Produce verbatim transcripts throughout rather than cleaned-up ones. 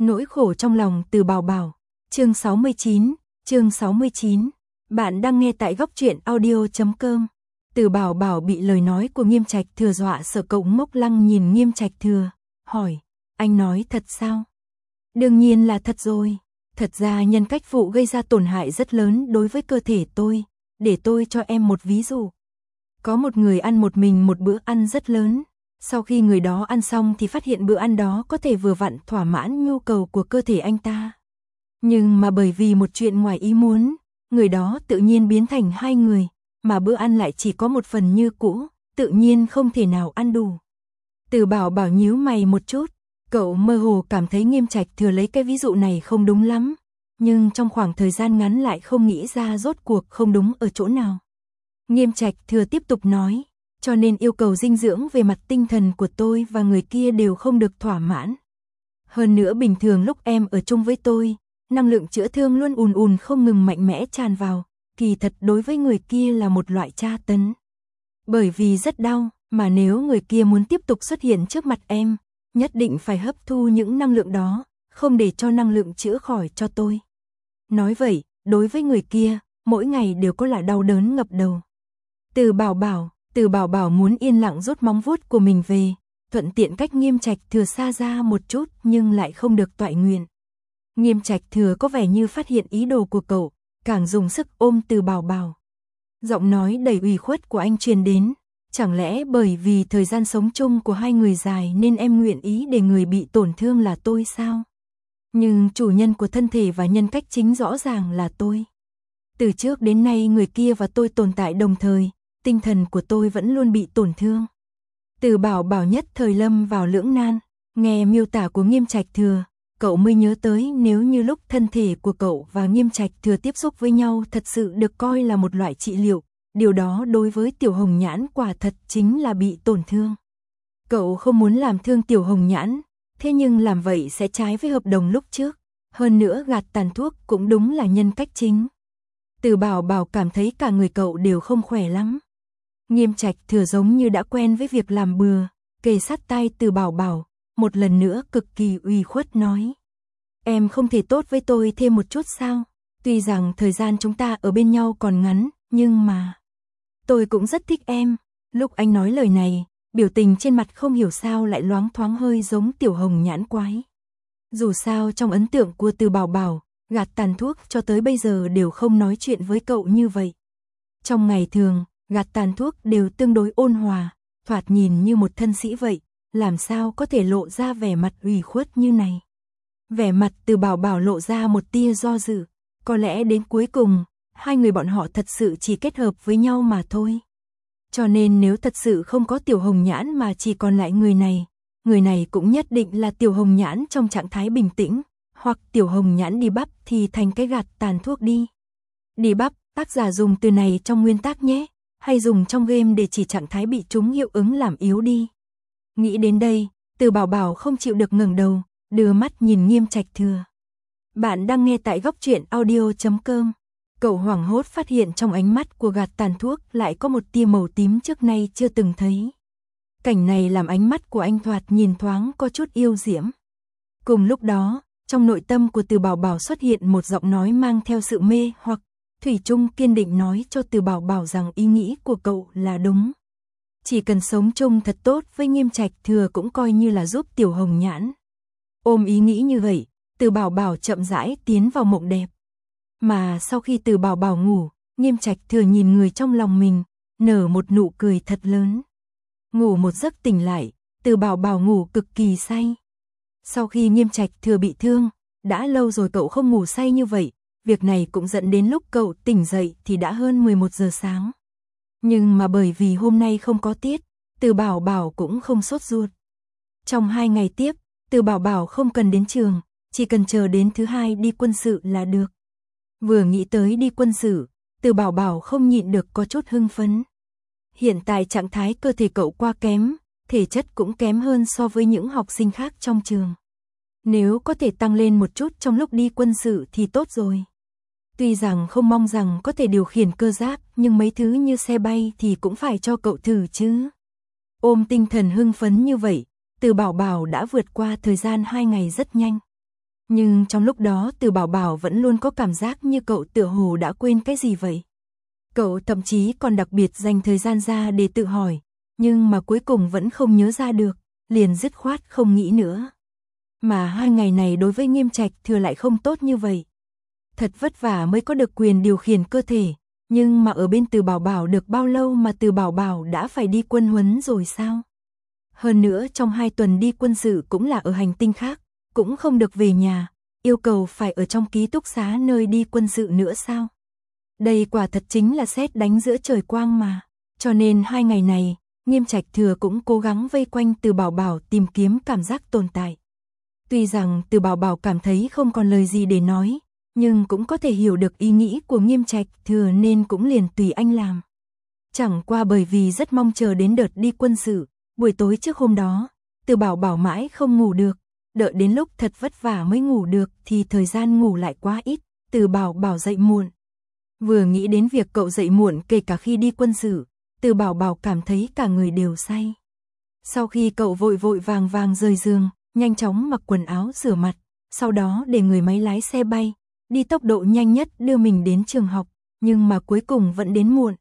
Nỗi khổ trong lòng Từ Bảo Bảo. Chương sáu mươi chín, chương sáu mươi chín. Bạn đang nghe tại góc truyện audio chấm com. Từ Bảo Bảo bị lời nói của Nghiêm Trạch Thừa dọa sợ, cậu ngốc lăng nhìn Nghiêm Trạch Thừa, hỏi: "Anh nói thật sao?" "Đương nhiên là thật rồi. Thật ra nhân cách phụ gây ra tổn hại rất lớn đối với cơ thể tôi. Để tôi cho em một ví dụ. Có một người ăn một mình một bữa ăn rất lớn. Sau khi người đó ăn xong thì phát hiện bữa ăn đó có thể vừa vặn thỏa mãn nhu cầu của cơ thể anh ta. Nhưng mà bởi vì một chuyện ngoài ý muốn, người đó tự nhiên biến thành hai người, mà bữa ăn lại chỉ có một phần như cũ, tự nhiên không thể nào ăn đủ." Từ Bảo Bảo nhíu mày một chút, cậu mơ hồ cảm thấy Nghiêm Trạch Thừa lấy cái ví dụ này không đúng lắm, nhưng trong khoảng thời gian ngắn lại không nghĩ ra rốt cuộc không đúng ở chỗ nào. Nghiêm Trạch Thừa tiếp tục nói: "Cho nên yêu cầu dinh dưỡng về mặt tinh thần của tôi và người kia đều không được thỏa mãn. Hơn nữa bình thường lúc em ở chung với tôi, năng lượng chữa thương luôn ùn ùn không ngừng mạnh mẽ tràn vào, kỳ thật đối với người kia là một loại tra tấn. Bởi vì rất đau, mà nếu người kia muốn tiếp tục xuất hiện trước mặt em, nhất định phải hấp thu những năng lượng đó, không để cho năng lượng chữa khỏi cho tôi. Nói vậy, đối với người kia, mỗi ngày đều có là đau đớn ngập đầu." Từ Bảo Bảo, Từ Bảo Bảo muốn yên lặng rút móng vuốt của mình về, thuận tiện cách Nghiêm Trạch Thừa xa ra một chút nhưng lại không được toại nguyện. Nghiêm Trạch Thừa có vẻ như phát hiện ý đồ của cậu, càng dùng sức ôm Từ Bảo Bảo. Giọng nói đầy ủy khuất của anh truyền đến: "Chẳng lẽ bởi vì thời gian sống chung của hai người dài nên em nguyện ý để người bị tổn thương là tôi sao? Nhưng chủ nhân của thân thể và nhân cách chính rõ ràng là tôi. Từ trước đến nay người kia và tôi tồn tại đồng thời, tinh thần của tôi vẫn luôn bị tổn thương." Từ Bảo Bảo nhất thời lâm vào lưỡng nan, nghe miêu tả của Nghiêm Trạch Thừa, cậu mới nhớ tới nếu như lúc thân thể của cậu và Nghiêm Trạch Thừa tiếp xúc với nhau thật sự được coi là một loại trị liệu, điều đó đối với Tiểu Hồng Nhãn quả thật chính là bị tổn thương. Cậu không muốn làm thương Tiểu Hồng Nhãn, thế nhưng làm vậy sẽ trái với hợp đồng lúc trước, hơn nữa gạt tàn thuốc cũng đúng là nhân cách chính. Từ Bảo Bảo cảm thấy cả người cậu đều không khỏe lắm. Nghiêm Trạch Thừa giống như đã quen với việc làm bừa, kề sát tai Từ Bảo Bảo, một lần nữa cực kỳ ủy khuất nói: "Em không thể tốt với tôi thêm một chút sao? Tuy rằng thời gian chúng ta ở bên nhau còn ngắn, nhưng mà tôi cũng rất thích em." Lúc anh nói lời này, biểu tình trên mặt không hiểu sao lại loáng thoáng hơi giống Tiểu Hồng Nhãn quái. Dù sao trong ấn tượng của Từ Bảo Bảo, gạt tàn thuốc cho tới bây giờ đều không nói chuyện với cậu như vậy. Trong ngày thường, gạt tàn thuốc đều tương đối ôn hòa, thoạt nhìn như một thân sĩ vậy, làm sao có thể lộ ra vẻ mặt ủy khuất như này. Vẻ mặt Từ Bảo Bảo lộ ra một tia do dự, có lẽ đến cuối cùng, hai người bọn họ thật sự chỉ kết hợp với nhau mà thôi. Cho nên nếu thật sự không có Tiểu Hồng Nhãn mà chỉ còn lại người này, người này cũng nhất định là Tiểu Hồng Nhãn trong trạng thái bình tĩnh, hoặc Tiểu Hồng Nhãn đi bắp thì thành cái gạt tàn thuốc đi. Đi bắp, tác giả dùng từ này trong nguyên tác nhé, hay dùng trong game để chỉ trạng thái bị chúng hiệu ứng làm yếu đi. Nghĩ đến đây, Từ Bảo Bảo không chịu được ngẩng đầu, đưa mắt nhìn Nghiêm Trạch Thừa. Bạn đang nghe tại góc truyện audio chấm com. Cậu hoảng hốt phát hiện trong ánh mắt của gạt tàn thuốc lại có một tia màu tím trước nay chưa từng thấy. Cảnh này làm ánh mắt của anh thoạt nhìn thoáng có chút yêu diễm. Cùng lúc đó, trong nội tâm của Từ Bảo Bảo xuất hiện một giọng nói mang theo sự mê hoặc, thủy chung kiên định nói cho Từ Bảo Bảo rằng ý nghĩ của cậu là đúng. Chỉ cần sống chung thật tốt với Nghiêm Trạch Thừa cũng coi như là giúp Tiểu Hồng Nhãn. Ôm ý nghĩ như vậy, Từ Bảo Bảo chậm rãi tiến vào mộng đẹp. Mà sau khi Từ Bảo Bảo ngủ, Nghiêm Trạch Thừa nhìn người trong lòng mình, nở một nụ cười thật lớn. Ngủ một giấc tỉnh lại, Từ Bảo Bảo ngủ cực kỳ say. Sau khi Nghiêm Trạch Thừa bị thương, đã lâu rồi cậu không ngủ say như vậy, việc này cũng dẫn đến lúc cậu tỉnh dậy thì đã hơn mười một giờ sáng. Nhưng mà bởi vì hôm nay không có tiết, Từ Bảo Bảo cũng không sốt ruột. Trong hai ngày tiếp, Từ Bảo Bảo không cần đến trường, chỉ cần chờ đến thứ hai đi quân sự là được. Vừa nghĩ tới đi quân sự, Từ Bảo Bảo không nhịn được có chút hưng phấn. Hiện tại trạng thái cơ thể cậu quá kém, thể chất cũng kém hơn so với những học sinh khác trong trường. Nếu có thể tăng lên một chút trong lúc đi quân sự thì tốt rồi. Tuy rằng không mong rằng có thể điều khiển cơ giáp, nhưng mấy thứ như xe bay thì cũng phải cho cậu thử chứ. Ôm tinh thần hưng phấn như vậy, Từ Bảo Bảo đã vượt qua thời gian hai ngày rất nhanh. Nhưng trong lúc đó Từ Bảo Bảo vẫn luôn có cảm giác như cậu tựa hồ đã quên cái gì vậy. Cậu thậm chí còn đặc biệt dành thời gian ra để tự hỏi, nhưng mà cuối cùng vẫn không nhớ ra được, liền dứt khoát không nghĩ nữa. Mà hai ngày này đối với Nghiêm Trạch Thừa lại không tốt như vậy. Thật vất vả mới có được quyền điều khiển cơ thể, nhưng mà ở bên Từ Bảo Bảo được bao lâu mà Từ Bảo Bảo đã phải đi quân huấn rồi sao? Hơn nữa trong hai tuần đi quân sự cũng là ở hành tinh khác, cũng không được về nhà, yêu cầu phải ở trong ký túc xá nơi đi quân sự nữa sao? Đây quả thật chính là sét đánh giữa trời quang mà. Cho nên hai ngày này, Nghiêm Trạch Thừa cũng cố gắng vây quanh Từ Bảo Bảo tìm kiếm cảm giác tồn tại. Tuy rằng Từ Bảo Bảo cảm thấy không còn lời gì để nói, nhưng cũng có thể hiểu được ý nghĩ của Nghiêm Trạch Thừa nên cũng liền tùy anh làm. Chẳng qua bởi vì rất mong chờ đến đợt đi quân sự, buổi tối trước hôm đó, Từ Bảo Bảo mãi không ngủ được, đợi đến lúc thật vất vả mới ngủ được thì thời gian ngủ lại quá ít, Từ Bảo Bảo dậy muộn. Vừa nghĩ đến việc cậu dậy muộn kể cả khi đi quân sự, Từ Bảo Bảo cảm thấy cả người đều say. Sau khi cậu vội vội vàng vàng rời giường, nhanh chóng mặc quần áo rửa mặt, sau đó để người máy lái xe bay, đi tốc độ nhanh nhất đưa mình đến trường học, nhưng mà cuối cùng vẫn đến muộn.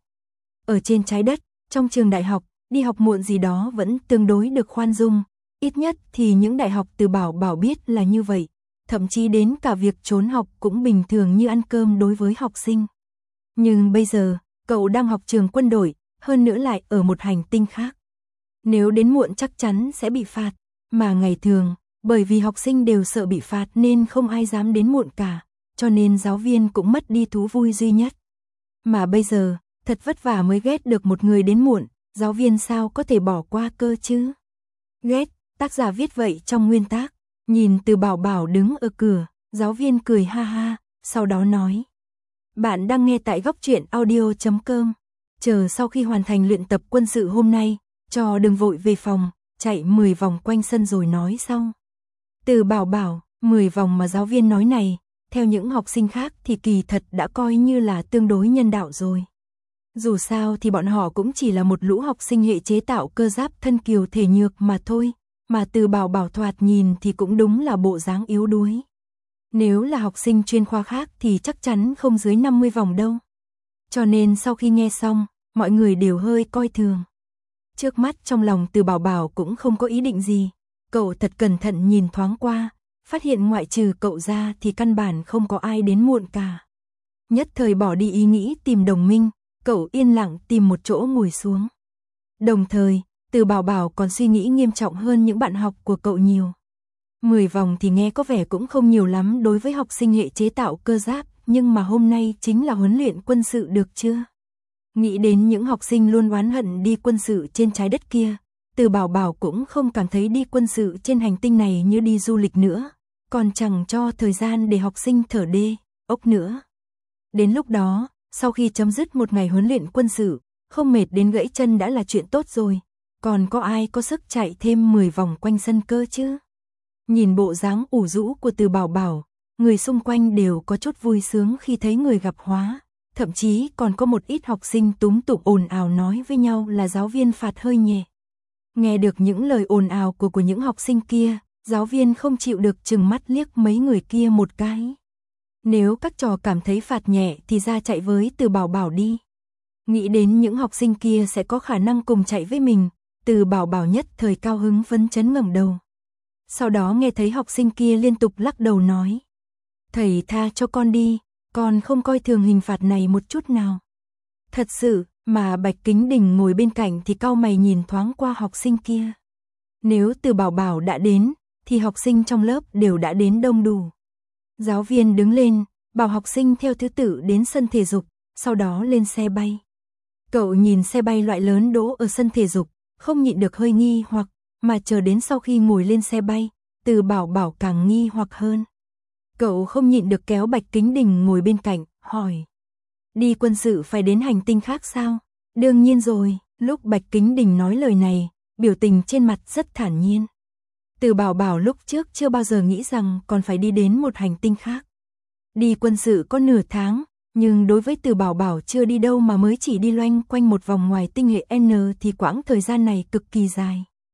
Ở trên trái đất, trong trường đại học, đi học muộn gì đó vẫn tương đối được khoan dung, ít nhất thì những đại học Từ Bảo Bảo biết là như vậy, thậm chí đến cả việc trốn học cũng bình thường như ăn cơm đối với học sinh. Nhưng bây giờ, cậu đang học trường quân đội, hơn nữa lại ở một hành tinh khác. Nếu đến muộn chắc chắn sẽ bị phạt, mà ngày thường, bởi vì học sinh đều sợ bị phạt nên không ai dám đến muộn cả, cho nên giáo viên cũng mất đi thú vui duy nhất. Mà bây giờ, thật vất vả mới ghét được một người đến muộn, giáo viên sao có thể bỏ qua cơ chứ? Ghét, tác giả viết vậy trong nguyên tác, nhìn Từ Bảo Bảo đứng ở cửa, giáo viên cười ha ha, sau đó nói. Bạn đang nghe tại góc truyện audio chấm com. Chờ sau khi hoàn thành luyện tập quân sự hôm nay, cho đừng vội về phòng, chạy mười vòng quanh sân rồi nói sau. Từ Bảo Bảo, mười vòng mà giáo viên nói này, theo những học sinh khác thì kỳ thật đã coi như là tương đối nhân đạo rồi. Dù sao thì bọn họ cũng chỉ là một lũ học sinh hệ chế tạo cơ giáp thân kiều thể nhược mà thôi, mà Từ Bảo Bảo thoạt nhìn thì cũng đúng là bộ dáng yếu đuối. Nếu là học sinh chuyên khoa khác thì chắc chắn không dưới năm mươi vòng đâu. Cho nên sau khi nghe xong, mọi người đều hơi coi thường. Trước mắt trong lòng Từ Bảo Bảo cũng không có ý định gì, cậu thật cẩn thận nhìn thoáng qua, phát hiện ngoại trừ cậu ra thì căn bản không có ai đến muộn cả. Nhất thời bỏ đi ý nghĩ tìm đồng minh, cậu yên lặng tìm một chỗ ngồi xuống. Đồng thời, Từ Bảo Bảo còn suy nghĩ nghiêm trọng hơn những bạn học của cậu nhiều. mười vòng thì nghe có vẻ cũng không nhiều lắm đối với học sinh hệ chế tạo cơ giáp, nhưng mà hôm nay chính là huấn luyện quân sự được chưa? Nghĩ đến những học sinh luôn oán hận đi quân sự trên trái đất kia, Từ Bảo Bảo cũng không cảm thấy đi quân sự trên hành tinh này như đi du lịch nữa, còn chẳng cho thời gian để học sinh thở đê, ốc nữa. Đến lúc đó, sau khi chấm dứt một ngày huấn luyện quân sự, không mệt đến gãy chân đã là chuyện tốt rồi, còn có ai có sức chạy thêm mười vòng quanh sân cơ chứ? Nhìn bộ dáng ủ rũ của Từ Bảo Bảo, người xung quanh đều có chút vui sướng khi thấy người gặp hóa, thậm chí còn có một ít học sinh túm tụm ồn ào nói với nhau là giáo viên phạt hơi nhẹ. Nghe được những lời ồn ào của của những học sinh kia, giáo viên không chịu được chừng mắt liếc mấy người kia một cái. Nếu các trò cảm thấy phạt nhẹ thì ra chạy với Từ Bảo Bảo đi. Nghĩ đến những học sinh kia sẽ có khả năng cùng chạy với mình, Từ Bảo Bảo nhất thời cao hứng phấn chấn ngẩng đầu. Sau đó nghe thấy học sinh kia liên tục lắc đầu nói. Thầy tha cho con đi, con không coi thường hình phạt này một chút nào. Thật sự, mà Bạch Kính Đình ngồi bên cạnh thì cau mày nhìn thoáng qua học sinh kia. Nếu Từ Bảo Bảo đã đến, thì học sinh trong lớp đều đã đến đông đủ. Giáo viên đứng lên, bảo học sinh theo thứ tự đến sân thể dục, sau đó lên xe bay. Cậu nhìn xe bay loại lớn đỗ ở sân thể dục, không nhịn được hơi nghi hoặc, mà chờ đến sau khi ngồi lên xe bay, Từ Bảo Bảo càng nghi hoặc hơn. Cậu không nhịn được kéo Bạch Kính Đình ngồi bên cạnh, hỏi. Đi quân sự phải đến hành tinh khác sao? Đương nhiên rồi, lúc Bạch Kính Đình nói lời này, biểu tình trên mặt rất thản nhiên. Từ Bảo Bảo lúc trước chưa bao giờ nghĩ rằng còn phải đi đến một hành tinh khác. Đi quân sự có nửa tháng, nhưng đối với Từ Bảo Bảo chưa đi đâu mà mới chỉ đi loanh quanh một vòng ngoài tinh hệ N thì quãng thời gian này cực kỳ dài.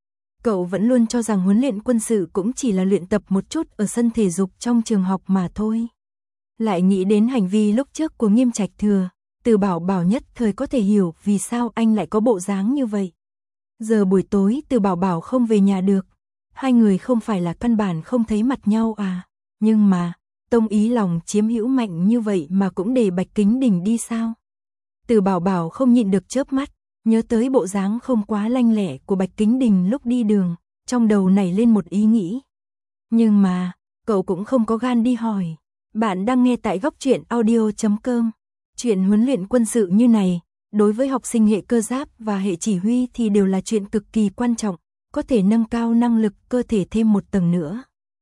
Cậu vẫn luôn cho rằng huấn luyện quân sự cũng chỉ là luyện tập một chút ở sân thể dục trong trường học mà thôi. Lại nghĩ đến hành vi lúc trước của Nghiêm Trạch Thừa, Từ Bảo Bảo nhất thời có thể hiểu vì sao anh lại có bộ dáng như vậy. Giờ buổi tối Từ Bảo Bảo không về nhà được, hai người không phải là căn bản không thấy mặt nhau à, nhưng mà, Tông Ý lòng chiếm hữu mạnh như vậy mà cũng để Bạch Kính Đình đi sao? Từ Bảo Bảo không nhịn được chớp mắt, nhớ tới bộ dáng không quá lanh lẹ của Bạch Kính Đình lúc đi đường, trong đầu nảy lên một ý nghĩ. Nhưng mà, cậu cũng không có gan đi hỏi. Bạn đang nghe tại góc truyện audio chấm com. Chuyện huấn luyện quân sự như này, đối với học sinh hệ cơ giáp và hệ chỉ huy thì đều là chuyện cực kỳ quan trọng, có thể nâng cao năng lực cơ thể thêm một tầng nữa.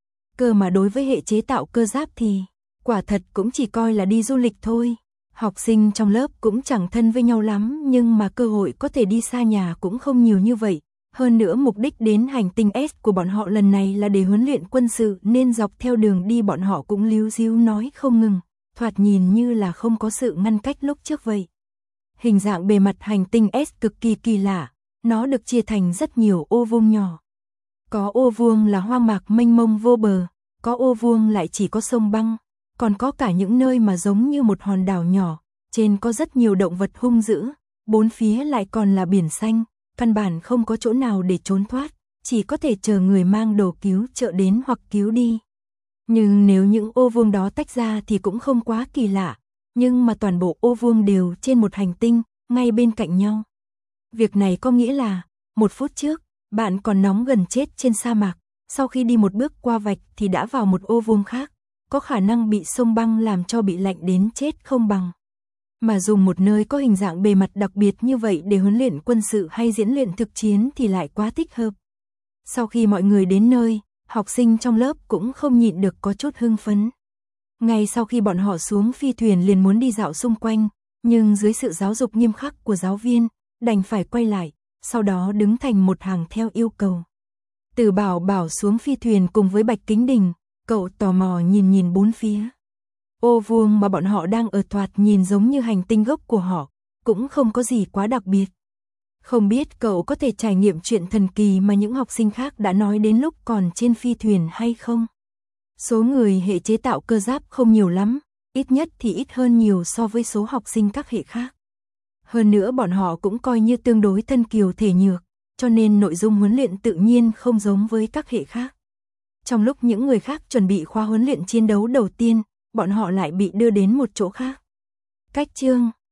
Cơ mà đối với hệ chế tạo cơ giáp thì, quả thật cũng chỉ coi là đi du lịch thôi. Học sinh trong lớp cũng chẳng thân với nhau lắm, nhưng mà cơ hội có thể đi xa nhà cũng không nhiều như vậy. Hơn nữa mục đích đến hành tinh S của bọn họ lần này là để huấn luyện quân sự, nên dọc theo đường đi bọn họ cũng líu díu nói không ngừng, thoạt nhìn như là không có sự ngăn cách lúc trước vậy. Hình dạng bề mặt hành tinh S cực kỳ kỳ lạ, nó được chia thành rất nhiều ô vuông nhỏ. Có ô vuông là hoang mạc mênh mông vô bờ, có ô vuông lại chỉ có sông băng, còn có cả những nơi mà giống như một hòn đảo nhỏ, trên có rất nhiều động vật hung dữ, bốn phía lại còn là biển xanh, căn bản không có chỗ nào để trốn thoát, chỉ có thể chờ người mang đồ cứu trợ đến hoặc cứu đi. Nhưng nếu những ô vuông đó tách ra thì cũng không quá kỳ lạ, nhưng mà toàn bộ ô vuông đều trên một hành tinh, ngay bên cạnh nhau. Việc này có nghĩa là, một phút trước, bạn còn nóng gần chết trên sa mạc, sau khi đi một bước qua vạch thì đã vào một ô vuông khác, có khả năng bị sông băng làm cho bị lạnh đến chết không bằng. Mà dùng một nơi có hình dạng bề mặt đặc biệt như vậy để huấn luyện quân sự hay diễn luyện thực chiến thì lại quá thích hợp. Sau khi mọi người đến nơi, học sinh trong lớp cũng không nhịn được có chút hưng phấn. Ngay sau khi bọn họ xuống phi thuyền liền muốn đi dạo xung quanh, nhưng dưới sự giáo dục nghiêm khắc của giáo viên, đành phải quay lại, sau đó đứng thành một hàng theo yêu cầu. Từ Bảo Bảo xuống phi thuyền cùng với Bạch Kính Đình, cậu tò mò nhìn nhìn bốn phía. Ô vuông mà bọn họ đang ở thoạt nhìn giống như hành tinh gốc của họ, cũng không có gì quá đặc biệt. Không biết cậu có thể trải nghiệm chuyện thần kỳ mà những học sinh khác đã nói đến lúc còn trên phi thuyền hay không? Số người hệ chế tạo cơ giáp không nhiều lắm, ít nhất thì ít hơn nhiều so với số học sinh các hệ khác. Hơn nữa bọn họ cũng coi như tương đối thân kiều thể nhược, cho nên nội dung huấn luyện tự nhiên không giống với các hệ khác. Trong lúc những người khác chuẩn bị khóa huấn luyện chiến đấu đầu tiên, bọn họ lại bị đưa đến một chỗ khác. Cách chương